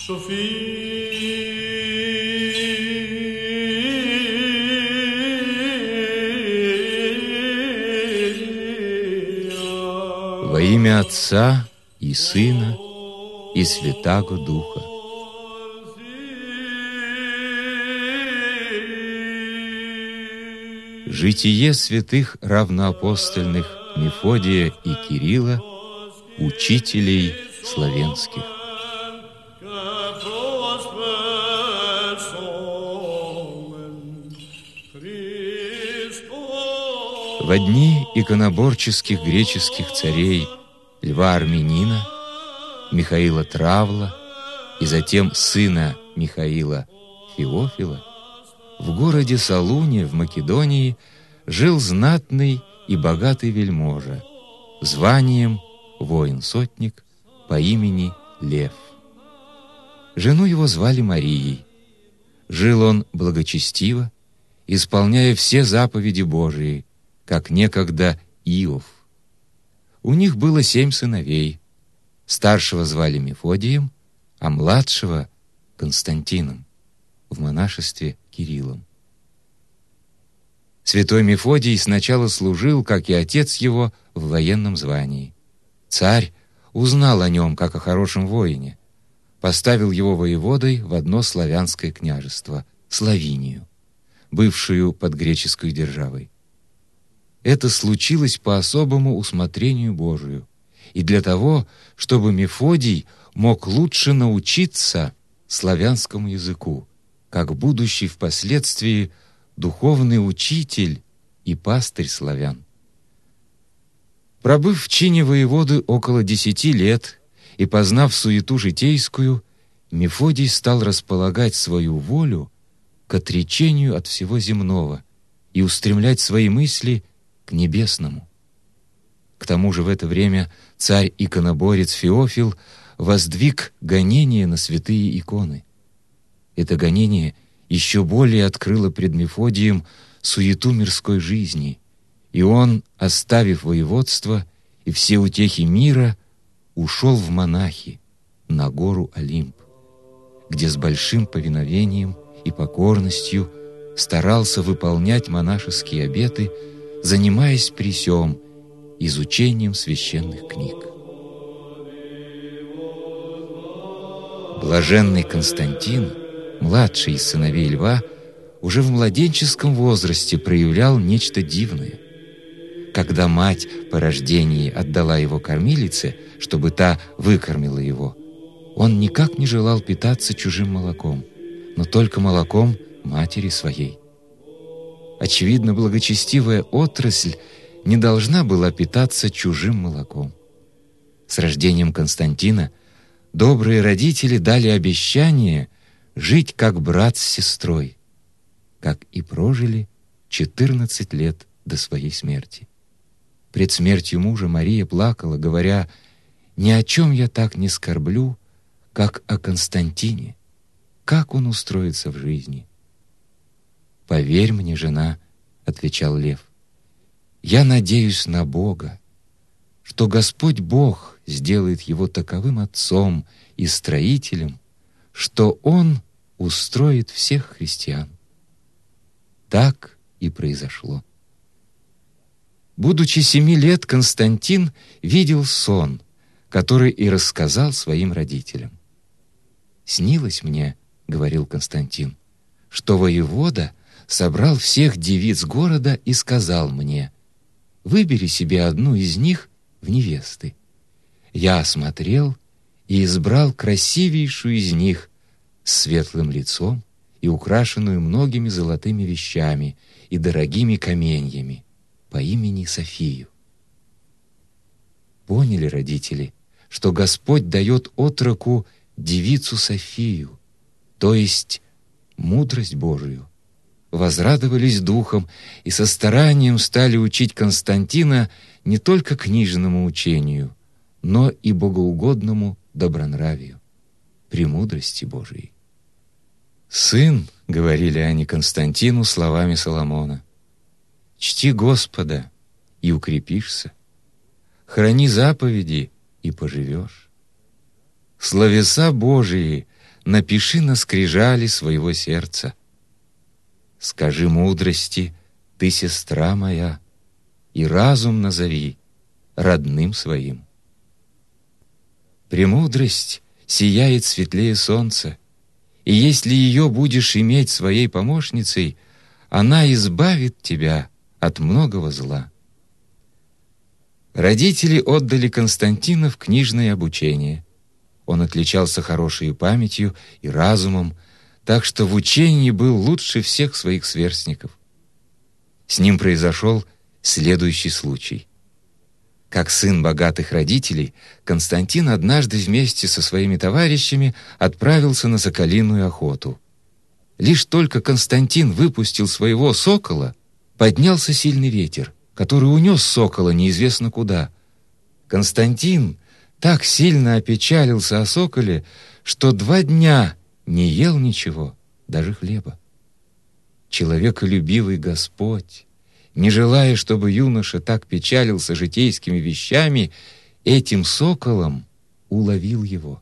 Во имя Отца и Сына и Святаго Духа. Житие святых равноапостольных Мефодия и Кирилла, учителей славянских. Во дни иконоборческих греческих царей Льва Армянина, Михаила Травла и затем сына Михаила Феофила, в городе Салуне в Македонии жил знатный и богатый вельможа, званием воин-сотник по имени Лев. Жену его звали Марией. Жил он благочестиво, исполняя все заповеди Божии, как некогда Иов. У них было 7 сыновей. Старшего звали Мефодием, а младшего — Константином, в монашестве Кириллом. Святой Мефодий сначала служил, как и отец его, в военном звании. Царь узнал о нем, как о хорошем воине, поставил его воеводой в одно славянское княжество — Словинию, бывшую под греческой державой. Это случилось по особому усмотрению Божию и для того, чтобы Мефодий мог лучше научиться славянскому языку, как будущий впоследствии духовный учитель и пастырь славян. Пробыв в чине воеводы около 10 лет и познав суету житейскую, Мефодий стал располагать свою волю к отречению от всего земного и устремлять свои мысли к небесному. К тому же в это время царь-иконоборец Феофил воздвиг гонение на святые иконы. Это гонение еще более открыло пред Мефодием суету мирской жизни, и он, оставив воеводство и все утехи мира, ушел в монахи на гору Олимп, где с большим повиновением и покорностью старался выполнять монашеские обеты, занимаясь при сём изучением священных книг. Блаженный Константин, младший из сыновей Льва, уже в младенческом возрасте проявлял нечто дивное. Когда мать по рождении отдала его кормилице, чтобы та выкормила его, он никак не желал питаться чужим молоком, но только молоком матери своей. Очевидно, благочестивая отрасль не должна была питаться чужим молоком. С рождением Константина добрые родители дали обещание жить как брат с сестрой, как и прожили 14 лет до своей смерти. Пред смертью мужа Мария плакала, говоря: «Ни о чем я так не скорблю, как о Константине. Как он устроится в жизни?» «Поверь мне, жена, — отвечал Лев, — я надеюсь на Бога, что Господь Бог сделает его таковым отцом и строителем, что он устроит всех христиан». Так и произошло. Будучи 7 лет, Константин видел сон, который и рассказал своим родителям. «Снилось мне, — говорил Константин, — что воевода собрал всех девиц города и сказал мне: выбери себе одну из них в невесты. Я осмотрел и избрал красивейшую из них с светлым лицом и украшенную многими золотыми вещами и дорогими каменьями по имени Софию». Поняли родители, что Господь дает отроку девицу Софию, то есть мудрость Божию. Возрадовались духом и со старанием стали учить Константина не только книжному учению, но и богоугодному добронравию, премудрости Божией. «Сын, — говорили они Константину словами Соломона, — чти Господа и укрепишься, храни заповеди и поживешь. Словеса Божии напиши на скрижали своего сердца. Скажи мудрости, ты сестра моя, и разум назови родным своим. Премудрость сияет светлее солнца, и если ее будешь иметь своей помощницей, она избавит тебя от многого зла. Родители отдали Константина в книжное обучение. Он отличался хорошей памятью и разумом, так что в учении был лучше всех своих сверстников. С ним произошел следующий случай. Как сын богатых родителей, Константин однажды вместе со своими товарищами отправился на соколиную охоту. Лишь только Константин выпустил своего сокола, поднялся сильный ветер, который унес сокола неизвестно куда. Константин так сильно опечалился о соколе, что 2 дня не ел ничего, даже хлеба. Человеколюбивый Господь, не желая, чтобы юноша так печалился житейскими вещами, этим соколом уловил его.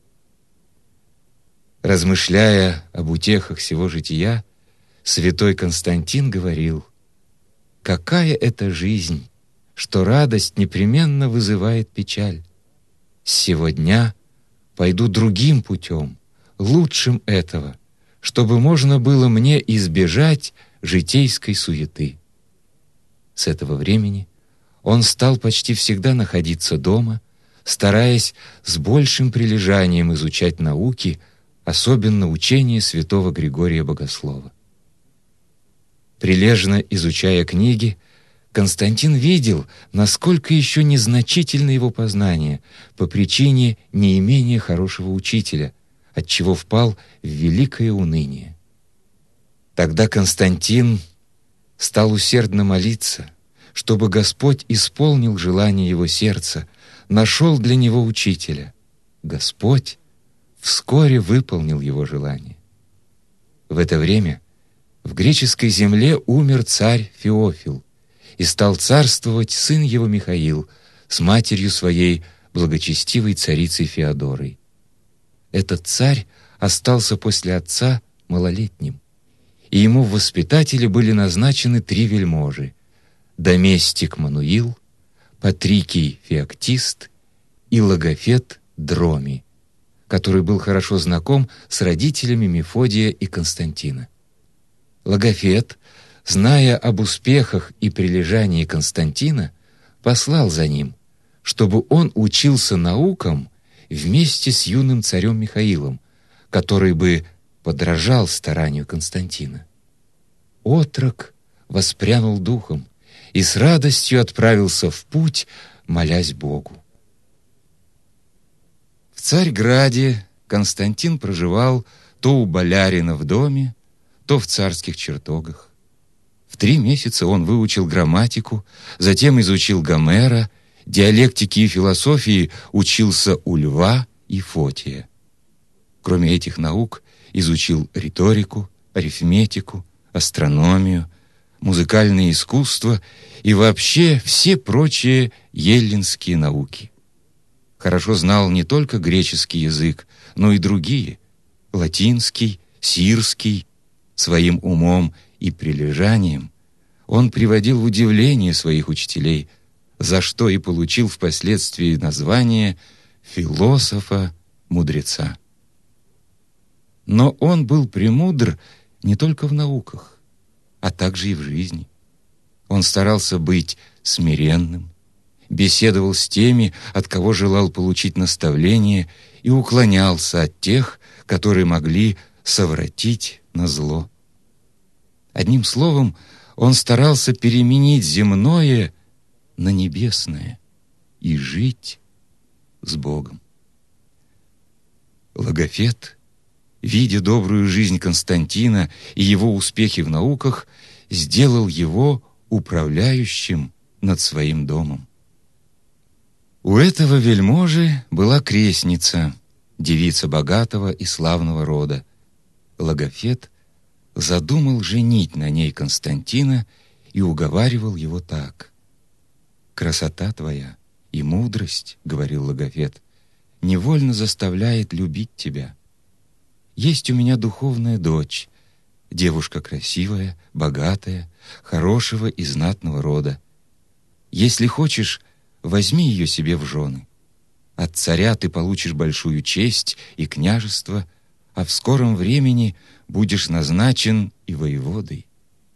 Размышляя об утехах сего жития, святой Константин говорил: «Какая это жизнь, что радость непременно вызывает печаль! С сего дня пойду другим путем, лучшим этого, чтобы можно было мне избежать житейской суеты». С этого времени он стал почти всегда находиться дома, стараясь с большим прилежанием изучать науки, особенно учение святого Григория Богослова. Прилежно изучая книги, Константин видел, насколько еще незначительно его познание по причине неимения хорошего учителя, отчего впал в великое уныние. Тогда Константин стал усердно молиться, чтобы Господь исполнил желание его сердца, нашел для него учителя. Господь вскоре выполнил его желание. В это время в греческой земле умер царь Феофил, и стал царствовать сын его Михаил с матерью своей, благочестивой царицей Феодорой. Этот царь остался после отца малолетним, и ему в воспитатели были назначены 3 вельможи: Доместик Мануил, Патрикий Феоктист и Логофет Дромий, который был хорошо знаком с родителями Мефодия и Константина. Логофет, зная об успехах и прилежании Константина, послал за ним, чтобы он учился наукам вместе с юным царем Михаилом, который бы подражал старанию Константина. Отрок воспрянул духом и с радостью отправился в путь, молясь Богу. В Царьграде Константин проживал то у болярина в доме, то в царских чертогах. В 3 месяца он выучил грамматику, затем изучил Гомера, диалектики и философии учился у Льва и Фотия. Кроме этих наук, изучил риторику, арифметику, астрономию, музыкальное искусство и вообще все прочие эллинские науки. Хорошо знал не только греческий язык, но и другие — латинский, сирский. Своим умом и прилежанием он приводил в удивление своих учителей, за что и получил впоследствии название философа-мудреца. Но он был премудр не только в науках, а также и в жизни. Он старался быть смиренным, беседовал с теми, от кого желал получить наставление, и уклонялся от тех, которые могли совратить на зло. Одним словом, он старался переменить земное на небесное и жить с Богом. Логофет, видя добрую жизнь Константина и его успехи в науках, сделал его управляющим над своим домом. У этого вельможи была крестница, девица богатого и славного рода. Логофет задумал женить на ней Константина и уговаривал его так: «Красота твоя и мудрость, — говорил Логофет, — невольно заставляет любить тебя. Есть у меня духовная дочь, девушка красивая, богатая, хорошего и знатного рода. Если хочешь, возьми ее себе в жены. От царя ты получишь большую честь и княжество, а в скором времени будешь назначен и воеводой».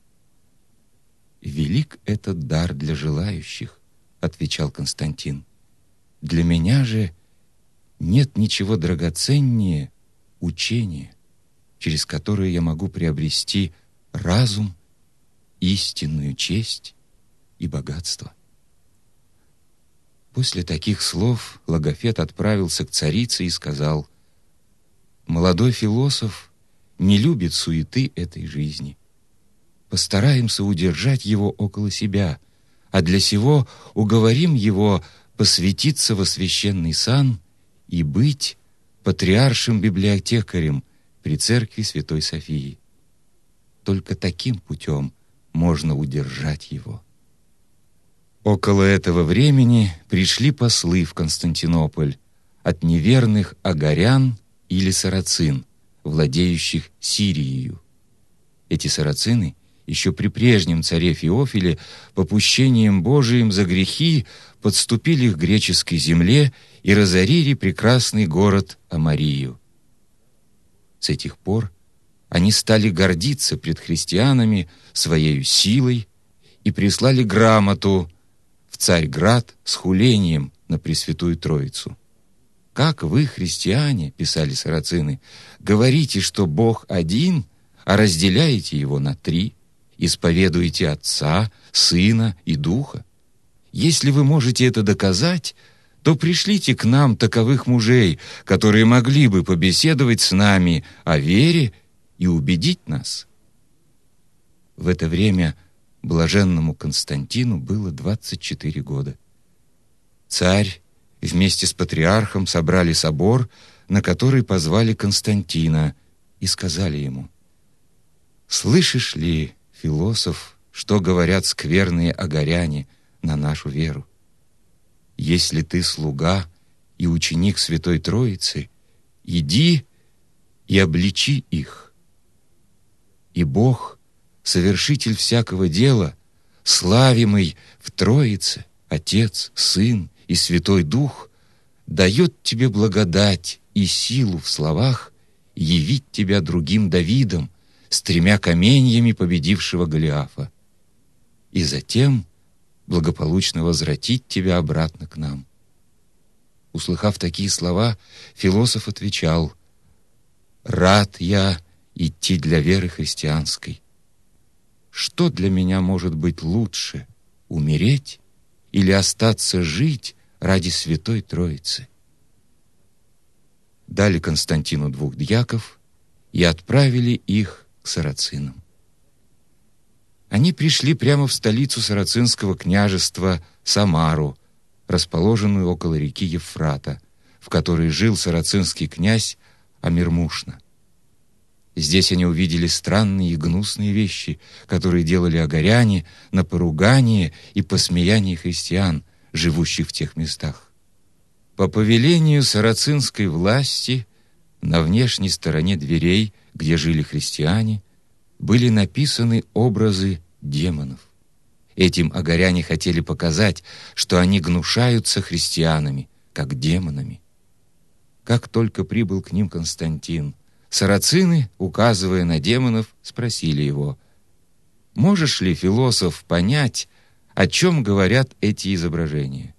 «Велик этот дар для желающих», — отвечал Константин. «Для меня же нет ничего драгоценнее учения, через которое я могу приобрести разум, истинную честь и богатство». После таких слов Логофет отправился к царице и сказал: «Молодой философ не любит суеты этой жизни. Постараемся удержать его около себя, а для сего уговорим его посвятиться во священный сан и быть патриаршим-библиотекарем при церкви Святой Софии. Только таким путем можно удержать его». Около этого времени пришли послы в Константинополь от неверных агарян или сарацин, владеющих Сирией. Эти сарацины еще при прежнем царе Феофиле попущением Божиим за грехи подступили к греческой земле и разорили прекрасный город Амарию. С этих пор они стали гордиться пред христианами своей силой и прислали грамоту в Царьград с хулением на Пресвятую Троицу. «Как вы, христиане, — писали сарацины, — говорите, что Бог один, а разделяете его на три, исповедуете Отца, Сына и Духа? Если вы можете это доказать, то пришлите к нам таковых мужей, которые могли бы побеседовать с нами о вере и убедить нас». В это время блаженному Константину было 24 года. Царь вместе с патриархом собрали собор, на который позвали Константина, и сказали ему: «Слышишь ли, философ, что говорят скверные агаряне на нашу веру? Если ты слуга и ученик Святой Троицы, иди и обличи их. И Бог, совершитель всякого дела, славимый в Троице, Отец, Сын и Святой Дух, дает тебе благодать и силу в словах явить тебя другим Давидом, с 3 каменьями победившего Голиафа, и затем благополучно возвратить тебя обратно к нам». Услыхав такие слова, философ отвечал: «Рад я идти для веры христианской. Что для меня может быть лучше, умереть или остаться жить ради Святой Троицы?» Дали Константину 2 дьяков и отправили их к сарацинам. Они пришли прямо в столицу сарацинского княжества Самару, расположенную около реки Евфрата, в которой жил сарацинский князь Амирмушна. Здесь они увидели странные и гнусные вещи, которые делали агаряне на поругание и посмеяние христиан, живущих в тех местах. По повелению сарацинской власти на внешней стороне дверей, где жили христиане, были написаны образы демонов. Этим агаряне хотели показать, что они гнушаются христианами, как демонами. Как только прибыл к ним Константин, сарацины, указывая на демонов, спросили его: «Можешь ли, философ, понять, о чем говорят эти изображения?»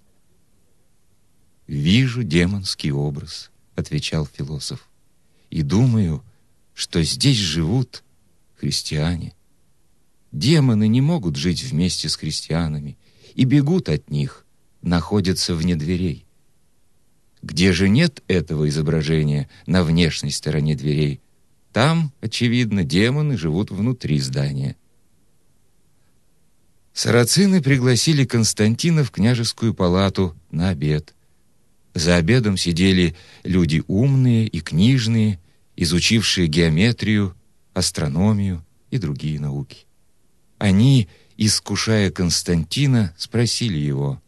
«Вижу демонский образ», — отвечал философ, «и думаю, что здесь живут христиане. Демоны не могут жить вместе с христианами и бегут от них, находятся вне дверей. Где же нет этого изображения на внешней стороне дверей, там, очевидно, демоны живут внутри здания». Сарацины пригласили Константина в княжескую палату на обед. За обедом сидели люди умные и книжные, изучившие геометрию, астрономию и другие науки. Они, искушая Константина, спросили его: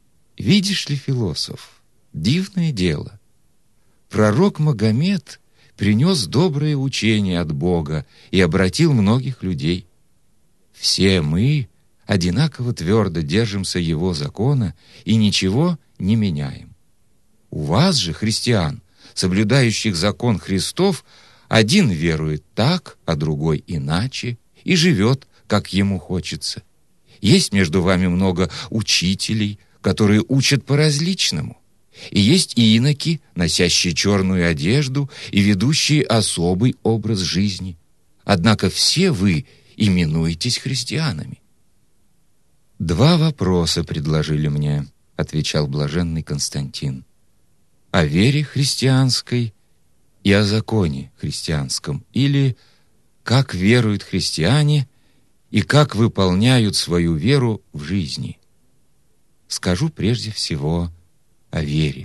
«Видишь ли, философ, дивное дело. Пророк Магомед принес доброе учение от Бога и обратил многих людей. Все мы одинаково твердо держимся Его закона и ничего не меняем. У вас же, христиан, соблюдающих закон Христов, один верует так, а другой иначе, и живет, как ему хочется. Есть между вами много учителей, которые учат по-различному. И есть иноки, носящие черную одежду и ведущие особый образ жизни. Однако все вы именуетесь христианами. «Два вопроса предложили мне», — отвечал блаженный Константин. «О вере христианской и о законе христианском, или как веруют христиане и как выполняют свою веру в жизни. Скажу прежде всего о вере.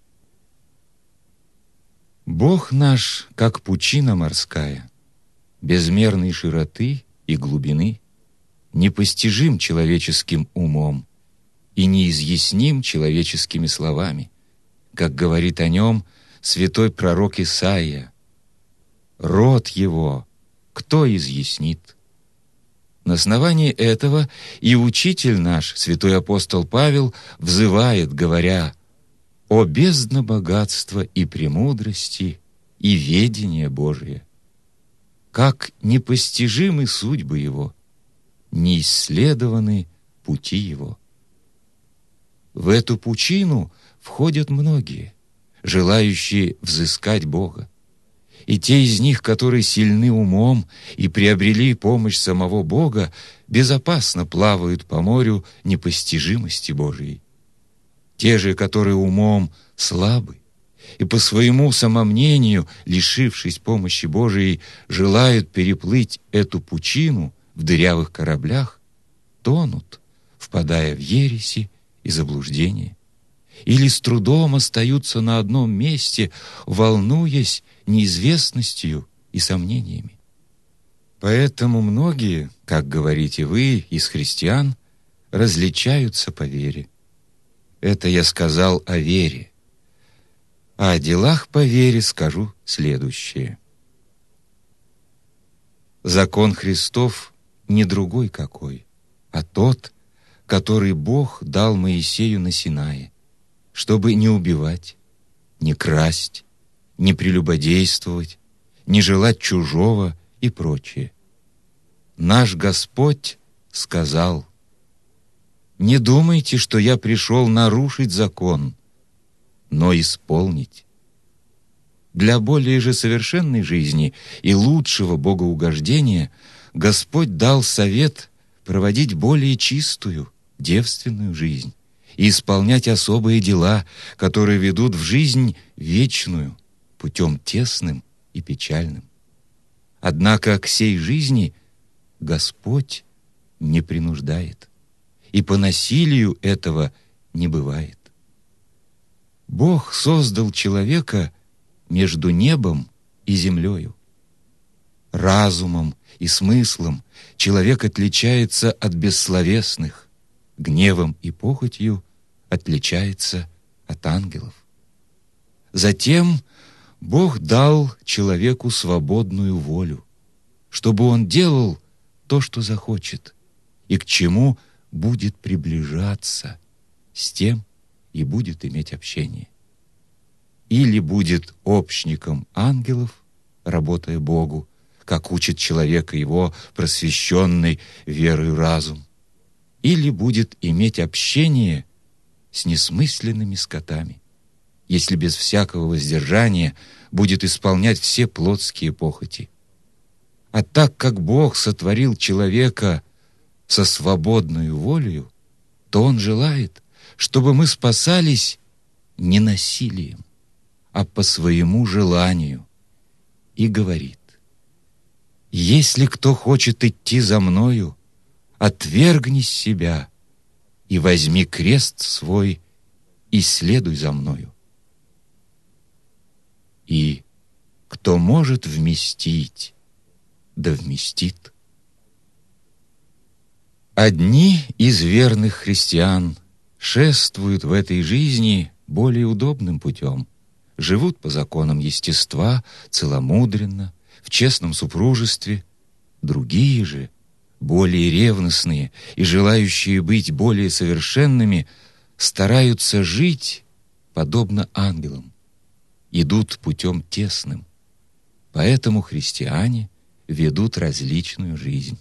Бог наш, как пучина морская, безмерной широты и глубины, непостижим человеческим умом и неизъясним человеческими словами, как говорит о нем святой пророк Исаия. Род его кто изъяснит? На основании этого и учитель наш, святой апостол Павел, взывает, говоря: «О бездна богатства и премудрости и ведения Божия! Как непостижимы судьбы Его, неисследованы пути Его». В эту пучину входят многие, желающие взыскать Бога. И те из них, которые сильны умом и приобрели помощь самого Бога, безопасно плавают по морю непостижимости Божией. Те же, которые умом слабы и по своему самомнению, лишившись помощи Божией, желают переплыть эту пучину в дырявых кораблях, тонут, впадая в ереси и заблуждение, или с трудом остаются на одном месте, волнуясь неизвестностью и сомнениями. Поэтому многие, как говорите вы, из христиан, различаются по вере. Это я сказал о вере. А о делах по вере скажу следующее. Закон Христов не другой какой, а тот, который Бог дал Моисею на Синае, чтобы не убивать, не красть, не прелюбодействовать, не желать чужого и прочее. Наш Господь сказал: «Не думайте, что я пришел нарушить закон, но исполнить». Для более же совершенной жизни и лучшего богоугождения Господь дал совет проводить более чистую, девственную жизнь и исполнять особые дела, которые ведут в жизнь вечную, путем тесным и печальным. Однако к сей жизни Господь не принуждает, и по насилию этого не бывает. Бог создал человека между небом и землею. Разумом и смыслом человек отличается от бессловесных, гневом и похотью отличается от ангелов. Затем Бог дал человеку свободную волю, чтобы он делал то, что захочет, и к чему будет приближаться, с тем и будет иметь общение. Или будет общником ангелов, работая Богу, как учит человека его просвещенный верой разум, или будет иметь общение с несмысленными скотами, если без всякого воздержания будет исполнять все плотские похоти. А так как Бог сотворил человека со свободной волею, то Он желает, чтобы мы спасались не насилием, а по своему желанию, и говорит: «Если кто хочет идти за Мною, отвергни себя и возьми крест свой и следуй за Мною». И кто может вместить, да вместит. Одни из верных христиан шествуют в этой жизни более удобным путем, живут по законам естества, целомудренно, в честном супружестве. Другие же, более ревностные и желающие быть более совершенными, стараются жить, подобно ангелам, идут путем тесным. Поэтому христиане ведут различную жизнь.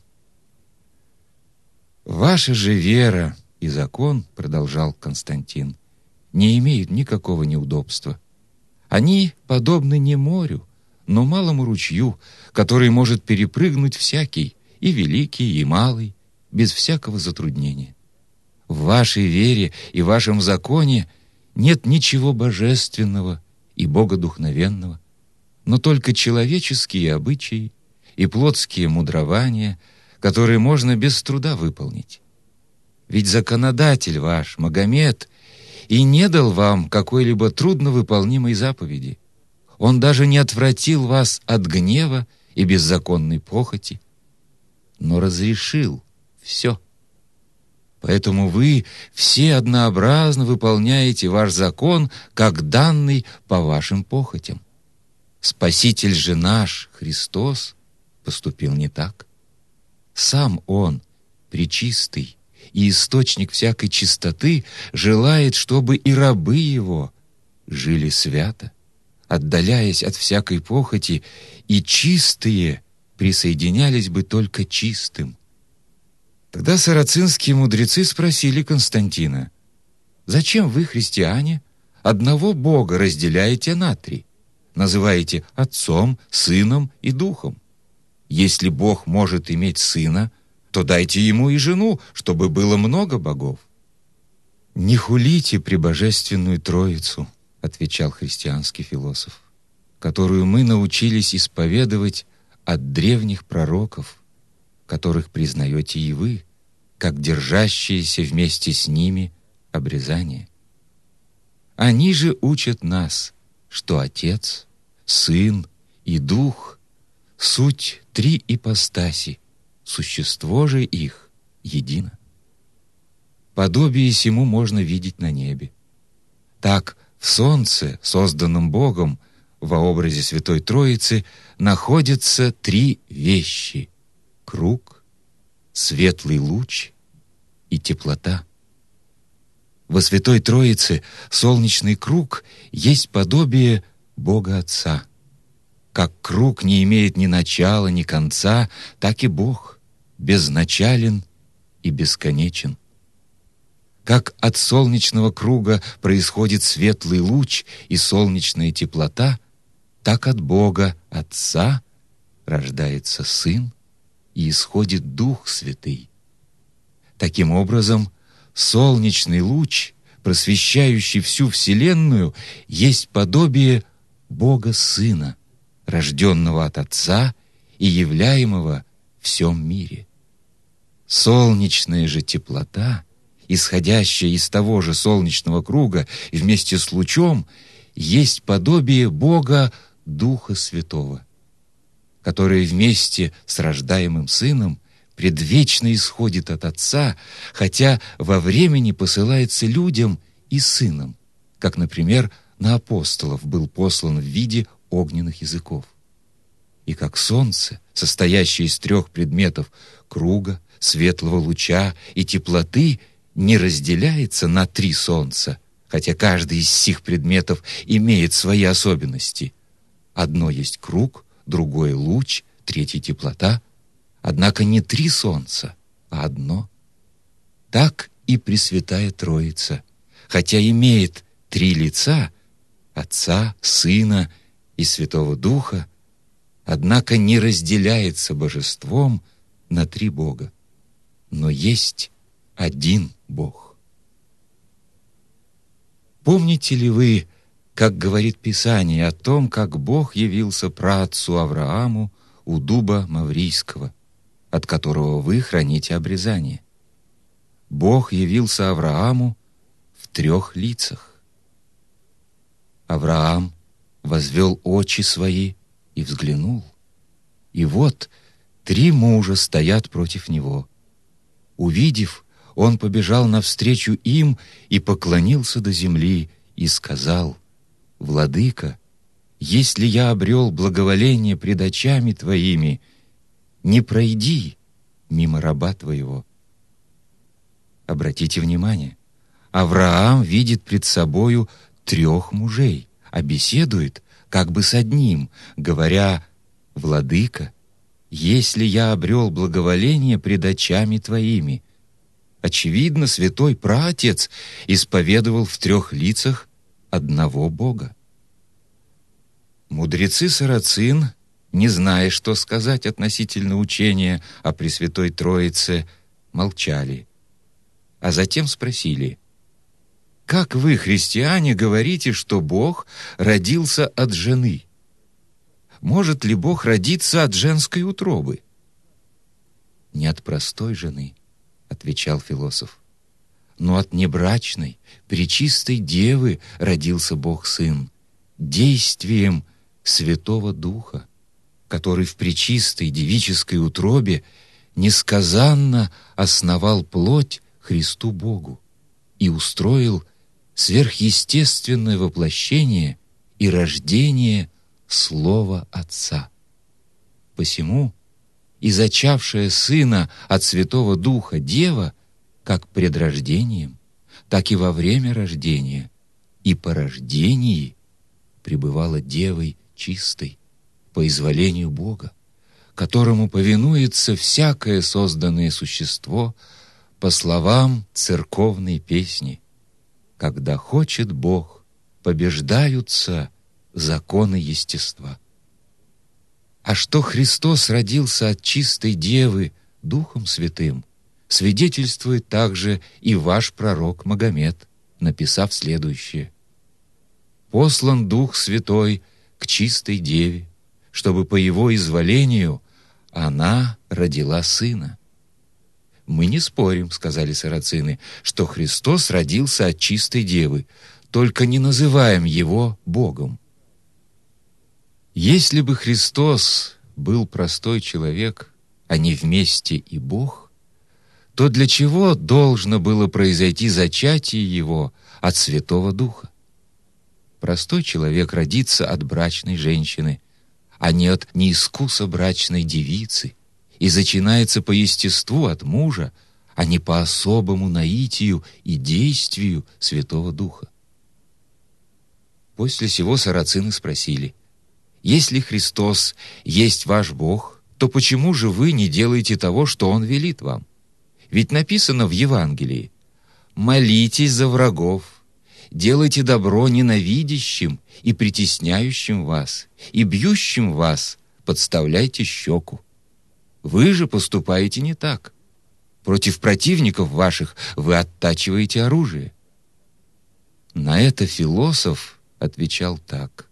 «Ваша же вера и закон, — продолжал Константин, — не имеют никакого неудобства. Они подобны не морю, но малому ручью, который может перепрыгнуть всякий, и великий, и малый, без всякого затруднения. В вашей вере и вашем законе нет ничего божественного и богодухновенного, но только человеческие обычаи и плотские мудрования, которые можно без труда выполнить. Ведь законодатель ваш, Магомед, и не дал вам какой-либо трудновыполнимой заповеди. Он даже не отвратил вас от гнева и беззаконной похоти, но разрешил все. Поэтому вы все однообразно выполняете ваш закон, как данный по вашим похотям. Спаситель же наш, Христос, поступил не так. Сам Он, пречистый и источник всякой чистоты, желает, чтобы и рабы Его жили свято, отдаляясь от всякой похоти, и чистые присоединялись бы только чистым. Тогда сарацинские мудрецы спросили Константина: «Зачем вы, христиане, одного Бога разделяете на три, называете Отцом, Сыном и Духом? Если Бог может иметь сына, то дайте ему и жену, чтобы было много богов». «Не хулите пребожественную Троицу, — отвечал христианский философ, — которую мы научились исповедовать от древних пророков, которых признаете и вы, как держащиеся вместе с ними обрезание. Они же учат нас, что Отец, Сын и Дух — суть три ипостаси, существо же их едино. Подобие сему можно видеть на небе. Так в Солнце, созданном Богом во образе Святой Троицы, находятся три вещи: круг, светлый луч и теплота. Во Святой Троице солнечный круг есть подобие Бога Отца. Как круг не имеет ни начала, ни конца, так и Бог безначален и бесконечен. Как от солнечного круга происходит светлый луч и солнечная теплота, так от Бога Отца рождается Сын и исходит Дух Святый. Таким образом, солнечный луч, просвещающий всю Вселенную, есть подобие Бога Сына, рожденного от Отца и являемого в всем мире. Солнечная же теплота, исходящая из того же солнечного круга и вместе с лучом, есть подобие Бога Духа Святого, который вместе с рождаемым Сыном предвечно исходит от Отца, хотя во времени посылается людям и Сыном, как, например, на апостолов был послан в виде огненных языков. И как солнце, состоящее из трех предметов — круга, светлого луча и теплоты, не разделяется на три солнца, хотя каждый из сих предметов имеет свои особенности. Одно есть круг, другое — луч, третье — теплота. Однако не три солнца, а одно. Так и Пресвятая Троица, хотя имеет три лица — Отца, Сына и Святого Духа, однако не разделяется божеством на три Бога, но есть один Бог. Помните ли вы, как говорит Писание о том, как Бог явился праотцу Аврааму у дуба Маврийского, от которого вы храните обрезание? Бог явился Аврааму в трех лицах. Авраам возвел очи свои и взглянул, и вот три мужа стоят против него. Увидев, он побежал навстречу им и поклонился до земли и сказал: «Владыка, если я обрел благоволение пред очами Твоими, не пройди мимо раба Твоего». Обратите внимание, Авраам видит пред собою 3 мужей, а беседует как бы с одним, говоря: «Владыка, если я обрел благоволение пред очами Твоими». Очевидно, святой праотец исповедовал в 3 лицах одного Бога. Мудрецы сарацин, не зная, что сказать относительно учения о Пресвятой Троице, молчали, а затем спросили: «Как вы, христиане, говорите, что Бог родился от жены? Может ли Бог родиться от женской утробы?» «Не от простой жены, — отвечал философ, — но от небрачной, пречистой девы родился Бог-Сын, действием Святого Духа, который в пречистой девической утробе несказанно основал плоть Христу Богу и устроил сверхъестественное воплощение и рождение Слова Отца. Посему и зачавшая Сына от Святого Духа Дева как пред рождением, так и во время рождения и по рождении пребывала Девой чистой по изволению Бога, которому повинуется всякое созданное существо по словам церковной песни: «Когда хочет Бог, побеждаются законы естества». А что Христос родился от чистой Девы Духом Святым, свидетельствует также и ваш пророк Магомед, написав следующее: «Послан Дух Святой к чистой Деве, чтобы по Его изволению она родила Сына». «Мы не спорим, — сказали сарацины, — что Христос родился от чистой Девы, только не называем Его Богом». Если бы Христос был простой человек, а не вместе и Бог, то для чего должно было произойти зачатие Его от Святого Духа? Простой человек родится от брачной женщины, а не от неискуса брачной девицы, и зачинается по естеству от мужа, а не по особому наитию и действию Святого Духа. После сего сарацины спросили: «Если Христос есть ваш Бог, то почему же вы не делаете того, что Он велит вам? Ведь написано в Евангелии: молитесь за врагов, делайте добро ненавидящим и притесняющим вас, и бьющим вас подставляйте щеку. Вы же поступаете не так. Против противников ваших вы оттачиваете оружие». На это философ отвечал так: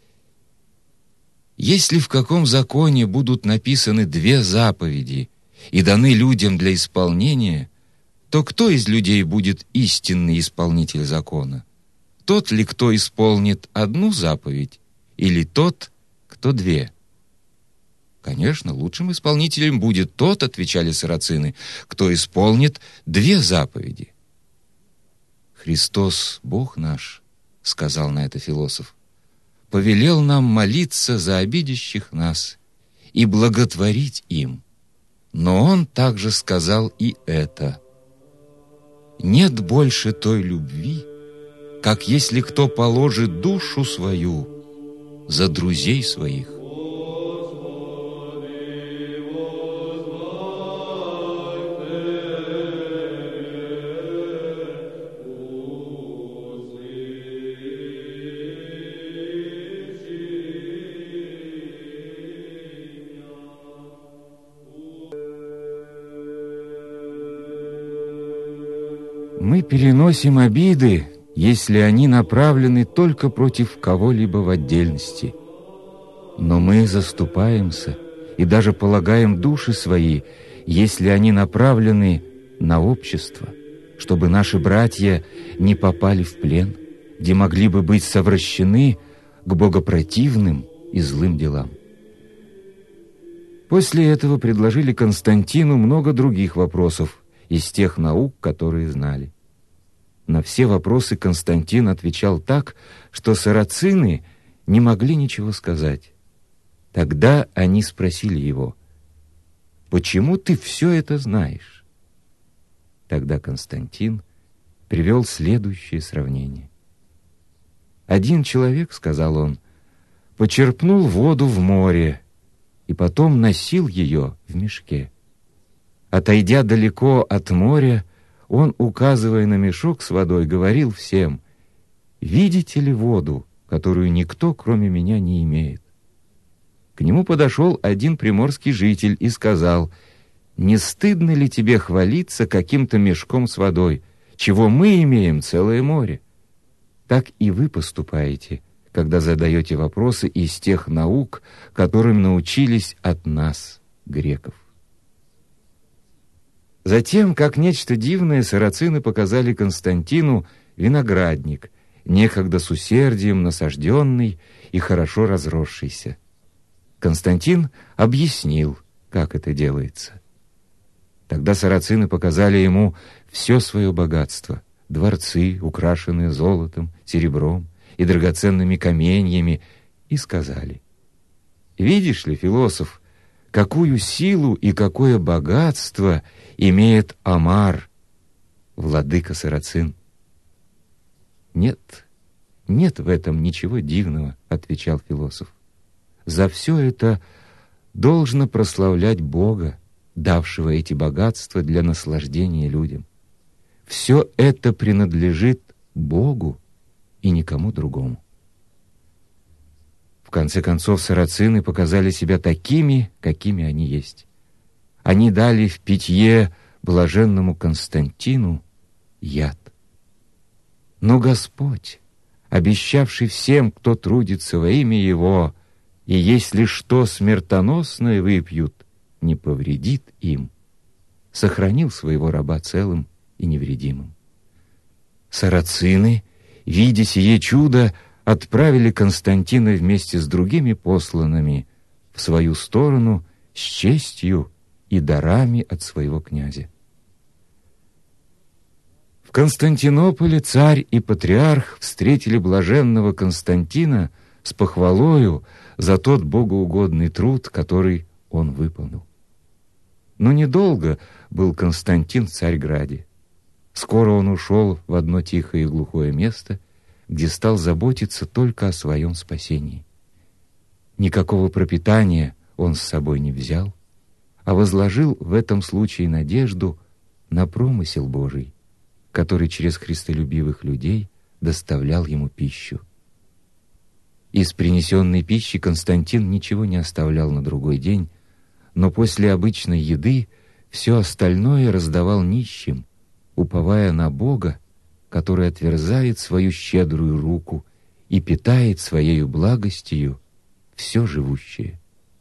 «Если в каком законе будут написаны 2 заповеди и даны людям для исполнения, то кто из людей будет истинный исполнитель закона? Тот ли, кто исполнит 1 заповедь, или тот, кто 2? «Конечно, лучшим исполнителем будет тот, — отвечали сарацины, — кто исполнит 2 заповеди». «Христос, Бог наш, — сказал на это философ, — повелел нам молиться за обидящих нас и благотворить им. Но Он также сказал и это: нет больше той любви, как если кто положит душу свою за друзей своих». Мы переносим обиды, если они направлены только против кого-либо в отдельности. Но мы заступаемся и даже полагаем души свои, если они направлены на общество, чтобы наши братья не попали в плен, где могли бы быть совращены к богопротивным и злым делам. После этого предложили Константину много других вопросов из тех наук, которые знали. На все вопросы Константин отвечал так, что сарацины не могли ничего сказать. Тогда они спросили его: «Почему ты все это знаешь?» Тогда Константин привел следующее сравнение. «Один человек, — сказал он, — почерпнул воду в море и потом носил ее в мешке. Отойдя далеко от моря, он, указывая на мешок с водой, говорил всем: «Видите ли воду, которую никто, кроме меня, не имеет?» К нему подошел один приморский житель и сказал: «Не стыдно ли тебе хвалиться каким-то мешком с водой, чего мы имеем целое море?» Так и вы поступаете, когда задаете вопросы из тех наук, которым научились от нас, греков. Затем, как нечто дивное, сарацины показали Константину виноградник, некогда с усердием насажденный и хорошо разросшийся. Константин объяснил, как это делается. Тогда сарацины показали ему все свое богатство: дворцы, украшенные золотом, серебром и драгоценными каменьями, и сказали: «Видишь ли, философ, какую силу и какое богатство имеет Амар, владыка сарацин?» «Нет, нет в этом ничего дивного, — отвечал философ. За все это должно прославлять Бога, давшего эти богатства для наслаждения людям. Все это принадлежит Богу и никому другому». В конце концов, сарацины показали себя такими, какими они есть. Они дали в питье блаженному Константину яд. Но Господь, обещавший всем, кто трудится во имя Его, и если что смертоносное выпьют, не повредит им, сохранил своего раба целым и невредимым. Сарацины, видя сие чудо, отправили Константина вместе с другими посланными в свою сторону с честью и дарами от своего князя. В Константинополе царь и патриарх встретили блаженного Константина с похвалою за тот богоугодный труд, который он выполнил. Но недолго был Константин в Царьграде. Скоро он ушел в одно тихое и глухое место, где стал заботиться только о своем спасении. Никакого пропитания он с собой не взял, а возложил в этом случае надежду на промысел Божий, который через христолюбивых людей доставлял ему пищу. Из принесенной пищи Константин ничего не оставлял на другой день, но после обычной еды все остальное раздавал нищим, уповая на Бога, который отверзает свою щедрую руку и питает своею благостью все живущее.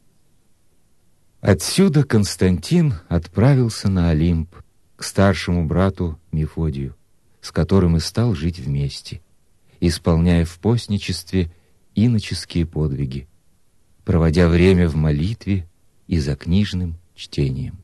Отсюда Константин отправился на Олимп к старшему брату Мефодию, с которым и стал жить вместе, исполняя в постничестве иноческие подвиги, проводя время в молитве и за книжным чтением.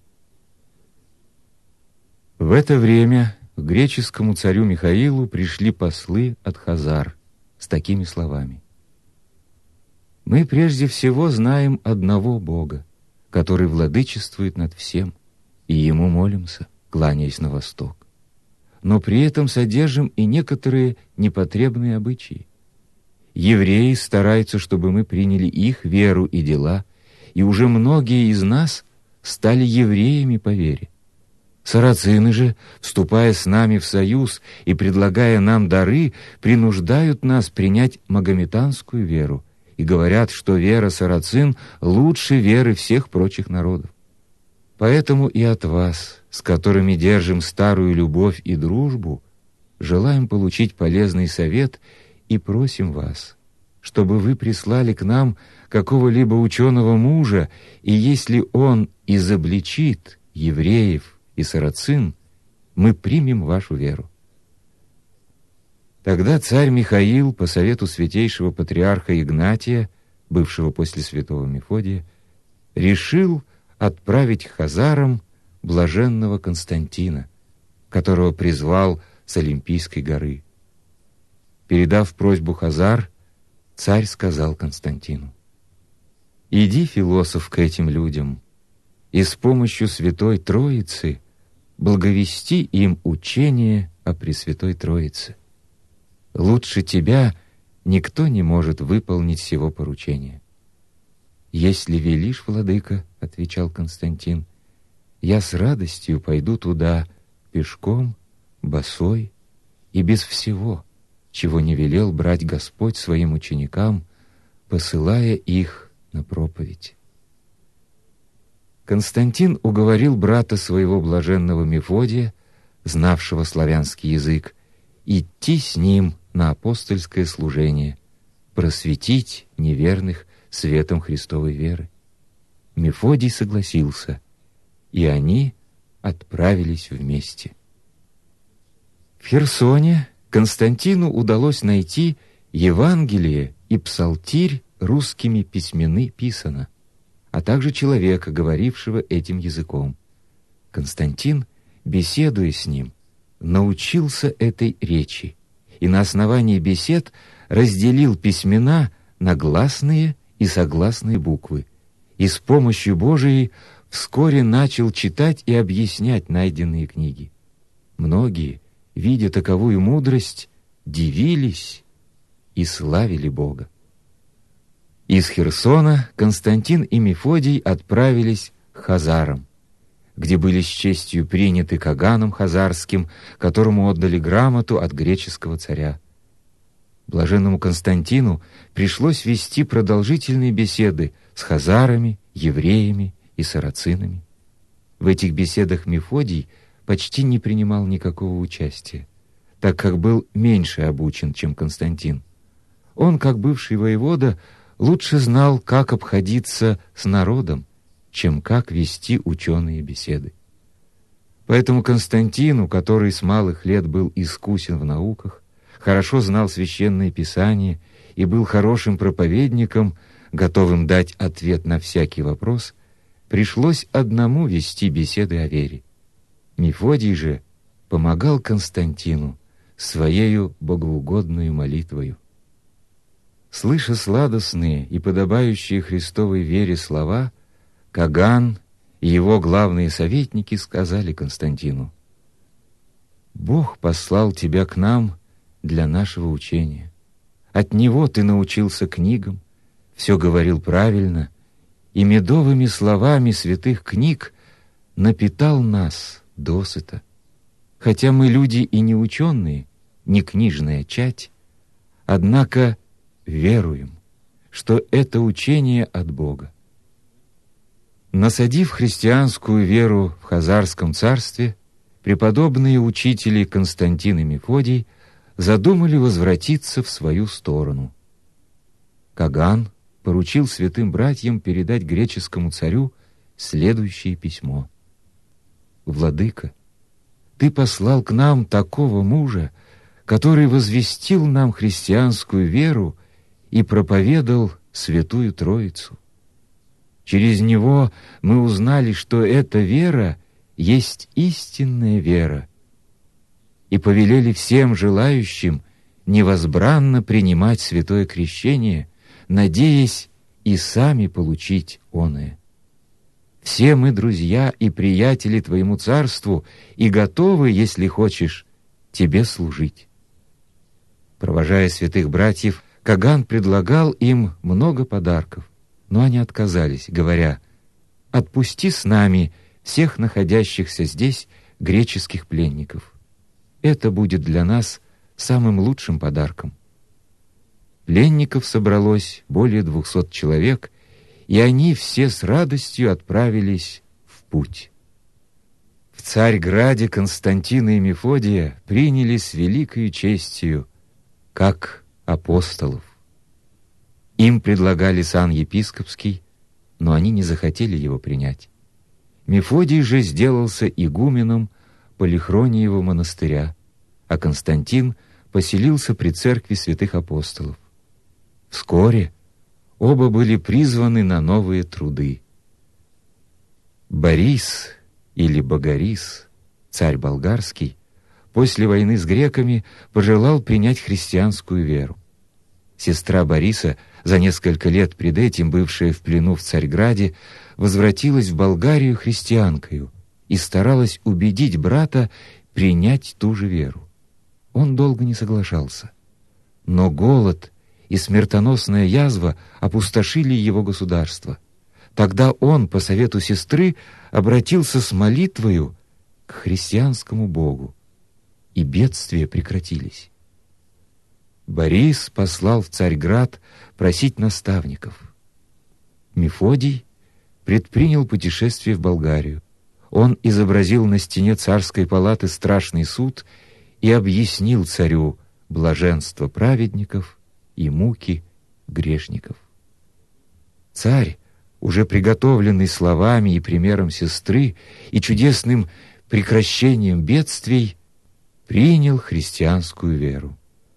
В это время к греческому царю Михаилу пришли послы от хазар с такими словами: «Мы прежде всего знаем одного Бога, который владычествует над всем, и Ему молимся, кланяясь на восток. Но при этом содержим и некоторые непотребные обычаи. Евреи стараются, чтобы мы приняли их веру и дела, и уже многие из нас стали евреями по вере. Сарацины же, вступая с нами в союз и предлагая нам дары, принуждают нас принять магометанскую веру и говорят, что вера сарацин лучше веры всех прочих народов. Поэтому и от вас, с которыми держим старую любовь и дружбу, желаем получить полезный совет и просим вас, чтобы вы прислали к нам какого-либо ученого мужа, и если он изобличит евреев и сарацин, мы примем вашу веру». Тогда царь Михаил, по совету святейшего патриарха Игнатия, бывшего после святого Мефодия, решил отправить к хазарам блаженного Константина, которого призвал с Олимпийской горы. Передав просьбу хазар, царь сказал Константину: «Иди, философ, к этим людям, и с помощью Святой Троицы благовести им учение о Пресвятой Троице. Лучше тебя никто не может выполнить сего поручения». «Если велишь, владыка, — отвечал Константин, — я с радостью пойду туда пешком, босой и без всего, чего не велел брать Господь своим ученикам, посылая их на проповедь». Константин уговорил брата своего блаженного Мефодия, знавшего славянский язык, идти с ним на апостольское служение, просветить неверных светом Христовой веры. Мефодий согласился, и они отправились вместе. В Херсоне Константину удалось найти Евангелие и псалтирь русскими письменны писано, а также человека, говорившего этим языком. Константин, беседуя с ним, научился этой речи и на основании бесед разделил письмена на гласные и согласные буквы, и с помощью Божией вскоре начал читать и объяснять найденные книги. Многие, видя таковую мудрость, дивились и славили Бога. Из Херсона Константин и Мефодий отправились к хазарам, где были с честью приняты Каганом хазарским, которому отдали грамоту от греческого царя. Блаженному Константину пришлось вести продолжительные беседы с хазарами, евреями и сарацинами. В этих беседах Мефодий почти не принимал никакого участия, так как был меньше обучен, чем Константин. Он, как бывший воевода, лучше знал, как обходиться с народом, чем как вести ученые беседы. Поэтому Константину, который с малых лет был искусен в науках, хорошо знал священное писание и был хорошим проповедником, готовым дать ответ на всякий вопрос, пришлось одному вести беседы о вере. Мефодий же помогал Константину своею богоугодную молитвою. Слыша сладостные и подобающие Христовой вере слова, Каган и его главные советники сказали Константину: «Бог послал тебя к нам для нашего учения. От Него ты научился книгам, все говорил правильно, и медовыми словами святых книг напитал нас досыта. Хотя мы люди и не ученые, не книжная чать, однако веруем, что это учение от Бога». Насадив христианскую веру в хазарском царстве, преподобные учители Константин и Мефодий задумали возвратиться в свою сторону. Каган поручил святым братьям передать греческому царю следующее письмо: «Владыка, ты послал к нам такого мужа, который возвестил нам христианскую веру и проповедал Святую Троицу. Через него мы узнали, что эта вера есть истинная вера, и повелели всем желающим невозбранно принимать святое крещение, надеясь и сами получить оное. Все мы друзья и приятели Твоему царству и готовы, если хочешь, Тебе служить». Провожая святых братьев, Каган предлагал им много подарков, но они отказались, говоря: «Отпусти с нами всех находящихся здесь греческих пленников. Это будет для нас самым лучшим подарком». Пленников собралось более 200 человек, и они все с радостью отправились в путь. В Царьграде Константина и Мефодия приняли с великою честью, как апостолов. Им предлагали сан епископский, но они не захотели его принять. Мефодий же сделался игуменом Полихрониева монастыря, а Константин поселился при церкви святых апостолов. Вскоре оба были призваны на новые труды. Борис или Богорис, царь болгарский, после войны с греками пожелал принять христианскую веру. Сестра Бориса, за несколько лет пред этим бывшая в плену в Царьграде, возвратилась в Болгарию христианкою и старалась убедить брата принять ту же веру. Он долго не соглашался. Но голод и смертоносная язва опустошили его государство. Тогда он, по совету сестры, обратился с молитвою к христианскому Богу, и бедствия прекратились. Борис послал в Царьград просить наставников. Мефодий предпринял путешествие в Болгарию. Он изобразил на стене царской палаты страшный суд и объяснил царю блаженство праведников и муки грешников. Царь, уже приготовленный словами и примером сестры и чудесным прекращением бедствий, принял христианскую веру.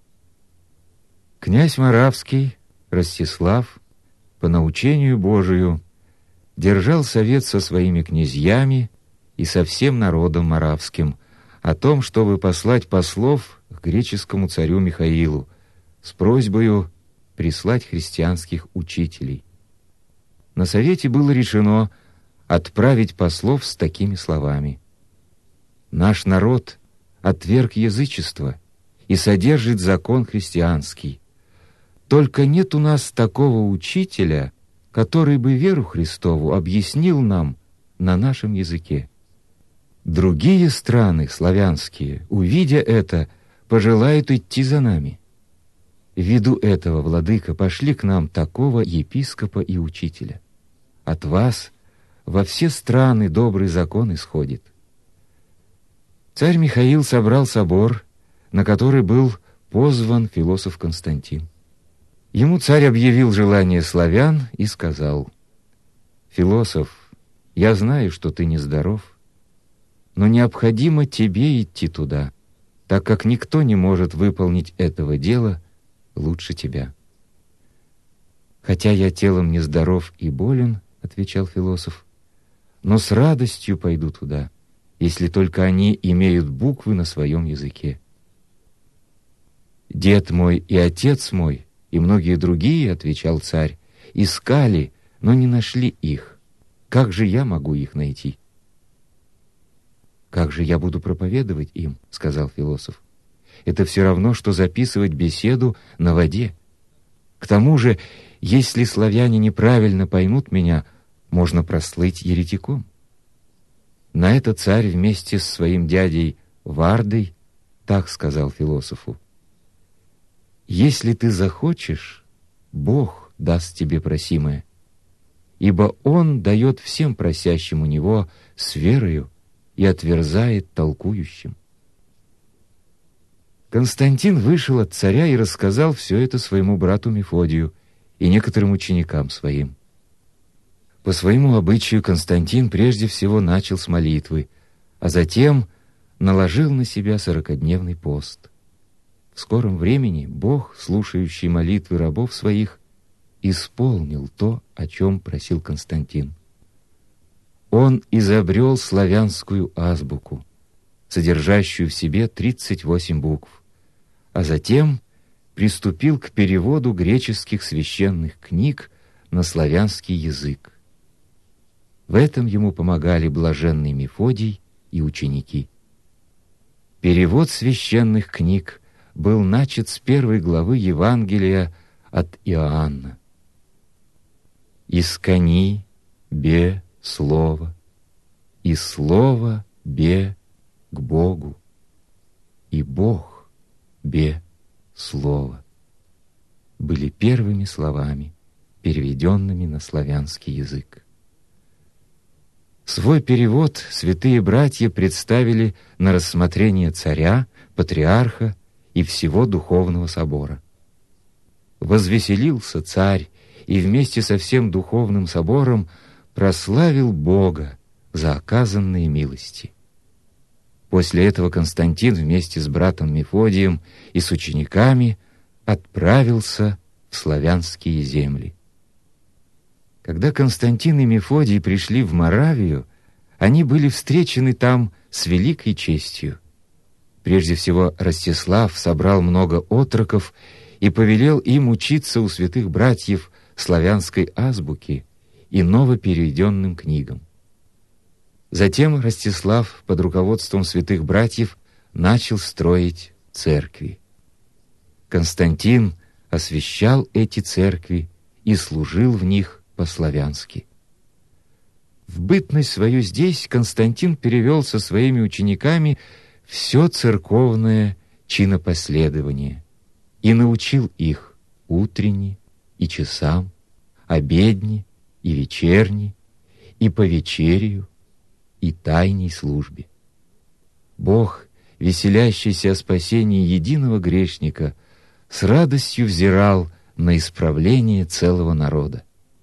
Князь Моравский, Ростислав, по научению Божию, держал совет со своими князьями и со всем народом моравским о том, чтобы послать послов к греческому царю Михаилу с просьбою прислать христианских учителей. На совете было решено отправить послов с такими словами: «Наш народ отверг язычество и содержит закон христианский. Только нет у нас такого учителя, который бы веру Христову объяснил нам на нашем языке. Другие страны славянские, увидя это, пожелают идти за нами. Ввиду этого, владыка, пошли к нам такого епископа и учителя. От вас во все страны добрый закон исходит». Царь Михаил собрал собор, на который был позван философ Константин. Ему царь объявил желание славян и сказал: «Философ, я знаю, что ты нездоров, но необходимо тебе идти туда, так как никто не может выполнить этого дела лучше тебя». «Хотя я телом нездоров и болен, — отвечал философ, — но с радостью пойду туда, если только они имеют буквы на своем языке. Дед мой и отец мой и многие другие, — отвечал царь, — искали, но не нашли их. Как же я могу их найти?» «Как же я буду проповедовать им, — сказал философ, — это все равно, что записывать беседу на воде. К тому же, если славяне неправильно поймут меня, можно прослыть еретиком». На это царь вместе с своим дядей Вардой так сказал философу: «Если ты захочешь, Бог даст тебе просимое, ибо Он дает всем просящим у Него с верою и отверзает толкующим». Константин вышел от царя и рассказал все это своему брату Мефодию и некоторым ученикам своим. По своему обычаю Константин прежде всего начал с молитвы, а затем наложил на себя 40-дневный пост. В скором времени Бог, слушающий молитвы рабов своих, исполнил то, о чем просил Константин. Он изобрел славянскую азбуку, содержащую в себе 38 букв, а затем приступил к переводу греческих священных книг на славянский язык. В этом ему помогали блаженный Мефодий и ученики. Перевод священных книг был начат с 1 главы Евангелия от Иоанна. «Искони бе слово, и слово бе к Богу, и Бог бе слово», были первыми словами, переведенными на славянский язык. Свой перевод святые братья представили на рассмотрение царя, патриарха и всего духовного собора. Возвеселился царь и вместе со всем духовным собором прославил Бога за оказанные милости. После этого Константин вместе с братом Мефодием и с учениками отправился в славянские земли. Когда Константин и Мефодий пришли в Моравию, они были встречены там с великой честью. Прежде всего Ростислав собрал много отроков и повелел им учиться у святых братьев славянской азбуки и новопереведенным книгам. Затем Ростислав под руководством святых братьев начал строить церкви. Константин освящал эти церкви и служил в них по-славянски. В бытность свою здесь Константин перевел со своими учениками все церковное чинопоследование и научил их утренни и часам, обедни и вечерни, и по вечерию, и тайней службе. Бог, веселящийся о спасении единого грешника, с радостью взирал на исправление целого народа.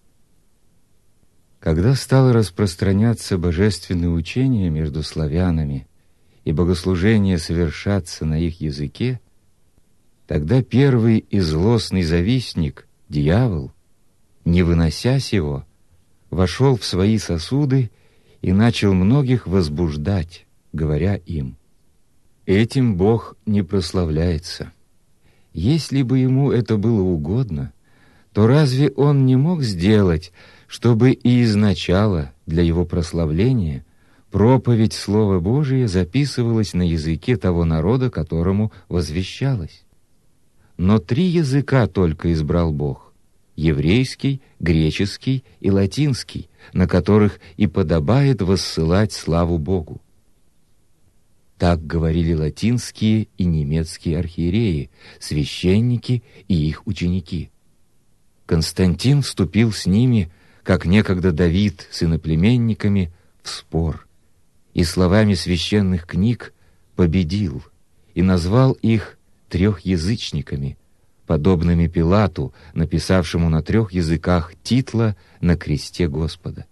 Когда стало распространяться божественное учение между славянами и богослужение совершаться на их языке, тогда первый и злостный завистник, дьявол, не вынося сего, вошел в свои сосуды и начал многих возбуждать, говоря им: «Этим Бог не прославляется. Если бы ему это было угодно, то разве он не мог сделать, чтобы и изначало для его прославления проповедь Слова Божия записывалась на языке того народа, которому возвещалась? Но 3 языка только избрал Бог: еврейский, греческий и латинский, на которых и подобает воссылать славу Богу». Так говорили латинские и немецкие архиереи, священники и их ученики. Константин вступил с ними, как некогда Давид с иноплеменниками, в спор, и словами священных книг победил и назвал их трехязычниками, подобными Пилату, написавшему на 3 языках титла на кресте Господа.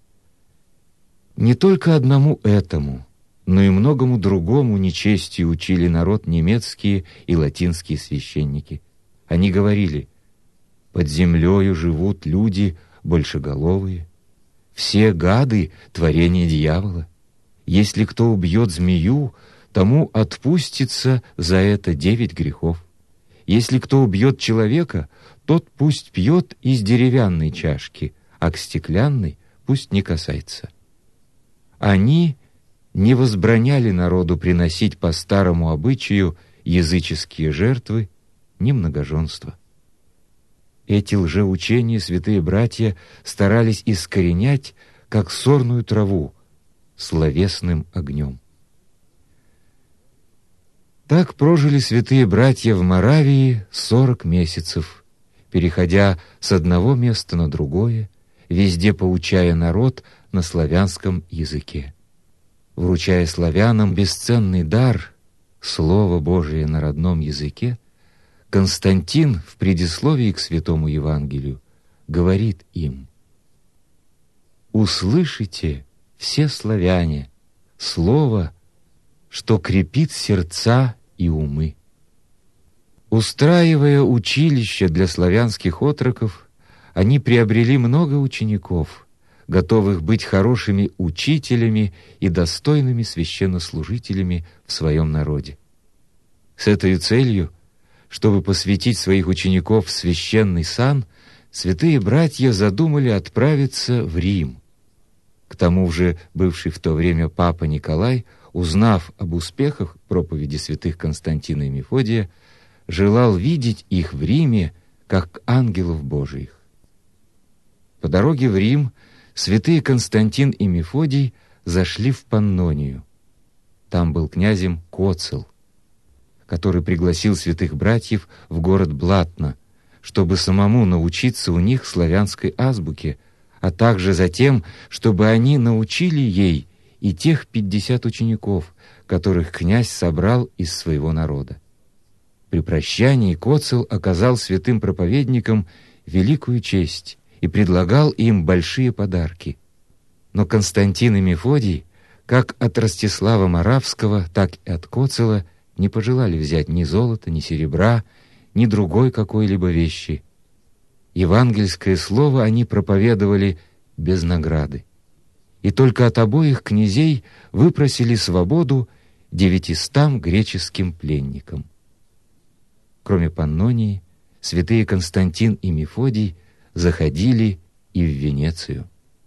Не только одному этому, но и многому другому нечестию учили народ немецкие и латинские священники. Они говорили: «Под землею живут люди большеголовые, все гады — творение дьявола. Если кто убьет змею, тому отпустится за это 9 грехов. Если кто убьет человека, тот пусть пьет из деревянной чашки, а к стеклянной пусть не касается». Они не возбраняли народу приносить по старому обычаю языческие жертвы, ни многоженство. Эти лжеучения святые братья старались искоренять, как сорную траву, словесным огнем. Так прожили святые братья в Моравии 40 месяцев, переходя с одного места на другое, везде поучая народ на славянском языке, вручая славянам бесценный дар, Слово Божие на родном языке. Константин в предисловии к Святому Евангелию говорит им: «Услышите, все славяне, слово, что крепит сердца и умы». Устраивая училище для славянских отроков, они приобрели много учеников, готовых быть хорошими учителями и достойными священнослужителями в своем народе. С этой целью, чтобы посвятить своих учеников в священный сан, святые братья задумали отправиться в Рим. К тому же бывший в то время папа Николай, узнав об успехах проповеди святых Константина и Мефодия, желал видеть их в Риме как ангелов Божиих. По дороге в Рим святые Константин и Мефодий зашли в Паннонию. Там был князем Коцел, который пригласил святых братьев в город Блатно, чтобы самому научиться у них славянской азбуке, а также затем, чтобы они научили ей и тех 50 учеников, которых князь собрал из своего народа. При прощании Коцел оказал святым проповедникам великую честь и предлагал им большие подарки. Но Константин и Мефодий, как от Ростислава Моравского, так и от Коцела, не пожелали взять ни золота, ни серебра, ни другой какой-либо вещи. Евангельское слово они проповедовали без награды. И только от обоих князей выпросили свободу 900 греческим пленникам. Кроме Паннонии, святые Константин и Мефодий заходили и в Венецию.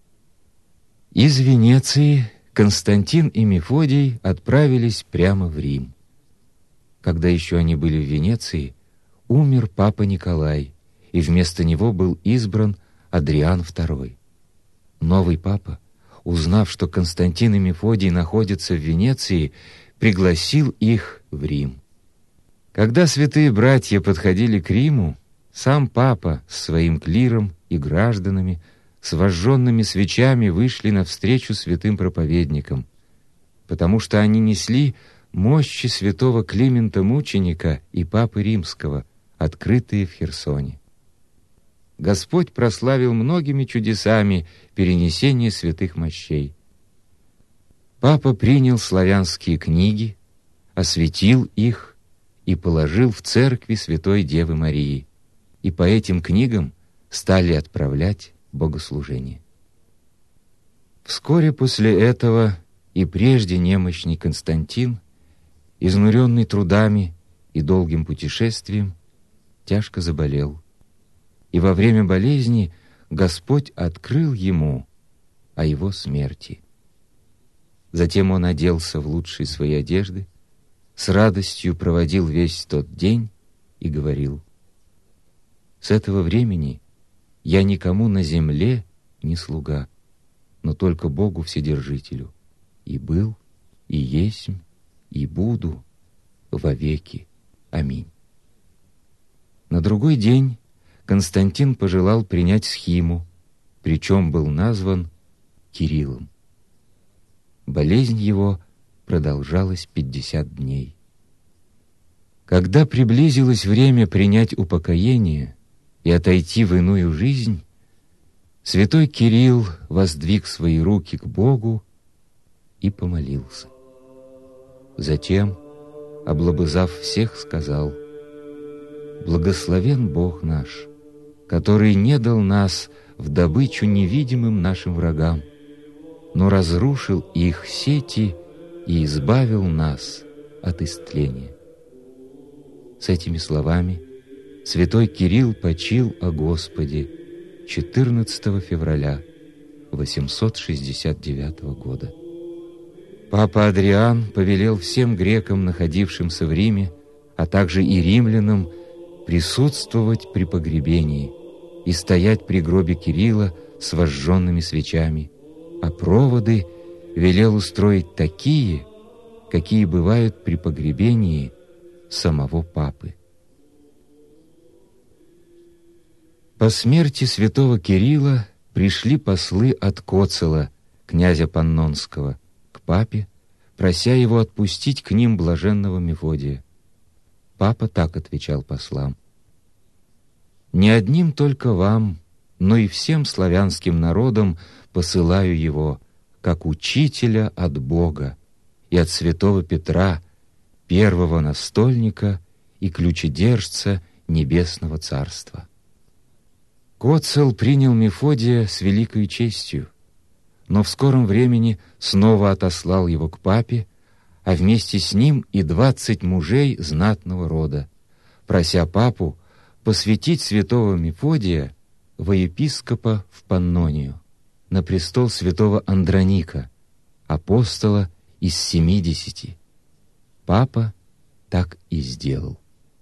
Из Венеции Константин и Мефодий отправились прямо в Рим. Когда еще они были в Венеции, умер папа Николай, и вместо него был избран Адриан II. Новый папа, узнав, что Константин и Мефодий находятся в Венеции, пригласил их в Рим. Когда святые братья подходили к Риму, сам папа с своим клиром и гражданами с вожженными свечами вышли навстречу святым проповедникам, потому что они несли мощи святого Климента Мученика и папы Римского, открытые в Херсоне. Господь прославил многими чудесами перенесение святых мощей. Папа принял славянские книги, осветил их и положил в церкви Святой Девы Марии, и по этим книгам стали отправлять богослужение. Вскоре после этого и прежде немощный Константин, изнуренный трудами и долгим путешествием, тяжко заболел, и во время болезни Господь открыл ему о его смерти. Затем он оделся в лучшие свои одежды, с радостью проводил весь тот день и говорил: «С этого времени я никому на земле не слуга, но только Богу Вседержителю, и был, и есмь, и буду вовеки. Аминь». На другой день Константин пожелал принять схиму, причем был назван Кириллом. Болезнь его продолжалась 50 дней. Когда приблизилось время принять упокоение и отойти в иную жизнь, святой Кирилл воздвиг свои руки к Богу и помолился. Затем, облобызав всех, сказал: «Благословен Бог наш, который не дал нас в добычу невидимым нашим врагам, но разрушил их сети и избавил нас от истления». С этими словами святой Кирилл почил о Господе 14 февраля 869 года. Папа Адриан повелел всем грекам, находившимся в Риме, а также и римлянам, присутствовать при погребении и стоять при гробе Кирилла с вожженными свечами, а проводы велел устроить такие, какие бывают при погребении самого папы. По смерти святого Кирилла пришли послы от Коцела, князя Паннонского, к папе, прося его отпустить к ним блаженного Мефодия. Папа так отвечал послам: «Не одним только вам, но и всем славянским народам посылаю его, как учителя от Бога и от святого Петра, первого настольника и ключедержца Небесного Царства». Коцел принял Мефодия с великой честью, но в скором времени снова отослал его к папе, а вместе с ним и 20 мужей знатного рода, прося папу посвятить святого Мефодия во епископа в Паннонию, на престол святого Андроника, апостола из 70. Папа так и сделал.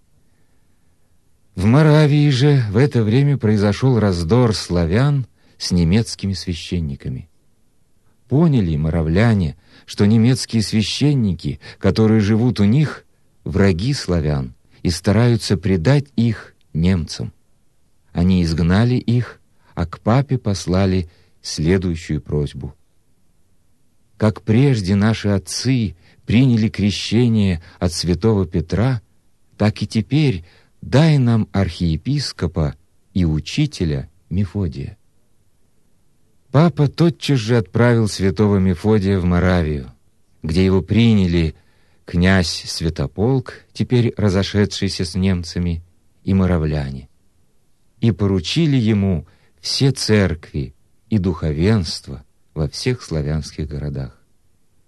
В Моравии же в это время произошел раздор славян с немецкими священниками. Поняли моравляне, что немецкие священники, которые живут у них, враги славян и стараются предать их немцам. Они изгнали их, а к папе послали следующую просьбу: «Как прежде наши отцы приняли крещение от святого Петра, так и теперь дай нам архиепископа и учителя Мефодия». Папа тотчас же отправил святого Мефодия в Моравию, где его приняли князь Святополк, теперь разошедшийся с немцами, и моравляне, и поручили ему все церкви и духовенство во всех славянских городах.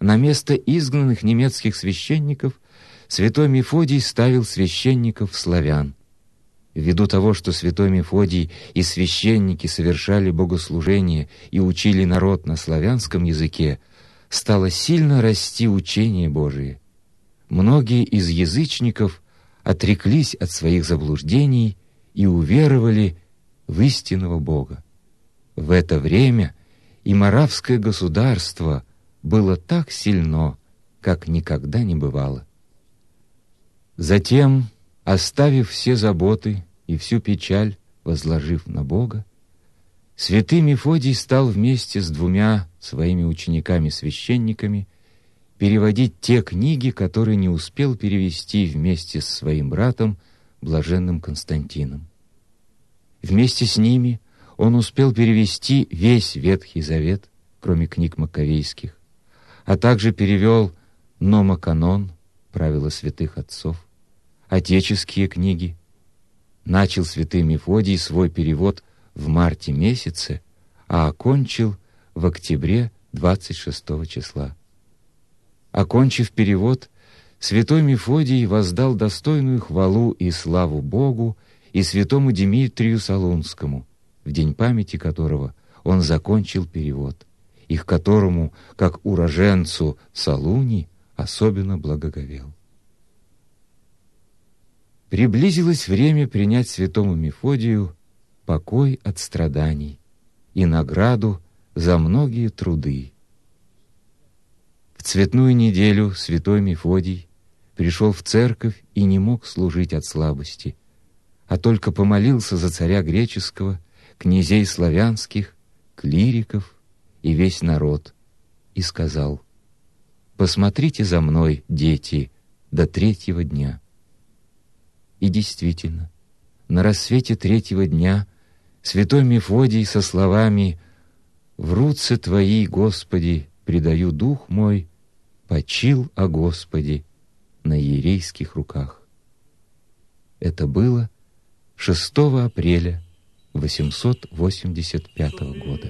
на место изгнанных немецких священников святой Мефодий ставил священников-славян. Ввиду того, что святой Мефодий и священники совершали богослужение и учили народ на славянском языке, стало сильно расти учение Божие. Многие из язычников отреклись от своих заблуждений и уверовали в истинного Бога. В это время и моравское государство было так сильно, как никогда не бывало. Затем, оставив все заботы и всю печаль, возложив на Бога, святый Мефодий стал вместе с 2 своими учениками-священниками переводить те книги, которые не успел перевести вместе с своим братом, блаженным Константином. Вместе с ними он успел перевести весь Ветхий Завет, кроме книг маковейских, а также перевел Номоканон, правила святых отцов, отеческие книги. Начал святый Мефодий свой перевод в марте месяце, а окончил в октябре 26 числа. Окончив перевод, святой Мефодий воздал достойную хвалу и славу Богу и святому Димитрию Солунскому, в день памяти которого он закончил перевод, и к которому, как уроженцу Солуни, особенно благоговел. Приблизилось время принять святому Мефодию покой от страданий и награду за многие труды. В Цветную неделю святой Мефодий пришел в церковь и не мог служить от слабости, а только помолился за царя греческого, князей славянских, клириков и весь народ, и сказал: «Посмотрите за мной, дети, до 3-го дня». И действительно, на рассвете 3-го дня святой Мефодий со словами «В руце Твои, Господи, предаю дух мой», почил о Господе на иерейских руках. Это было 6 апреля 885 года.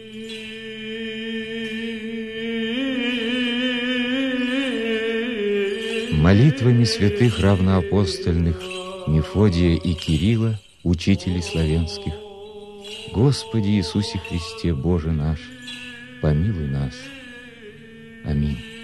Молитвами святых равноапостольных Мефодия и Кирилла, учителей славянских, Господи Иисусе Христе, Боже наш, помилуй нас. Аминь.